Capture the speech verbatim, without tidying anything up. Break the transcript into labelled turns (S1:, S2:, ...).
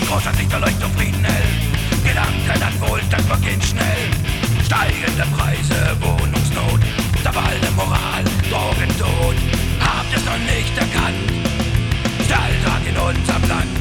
S1: Großstadtlichterleuchtung Frieden hell. Gedanken an Wohlstand vergehen schnell. Steigende Preise, Wohnungsnot, zerfallene Moral, Drogentod. Habt ihr's noch nicht erkannt? Stalltag in unserem Land.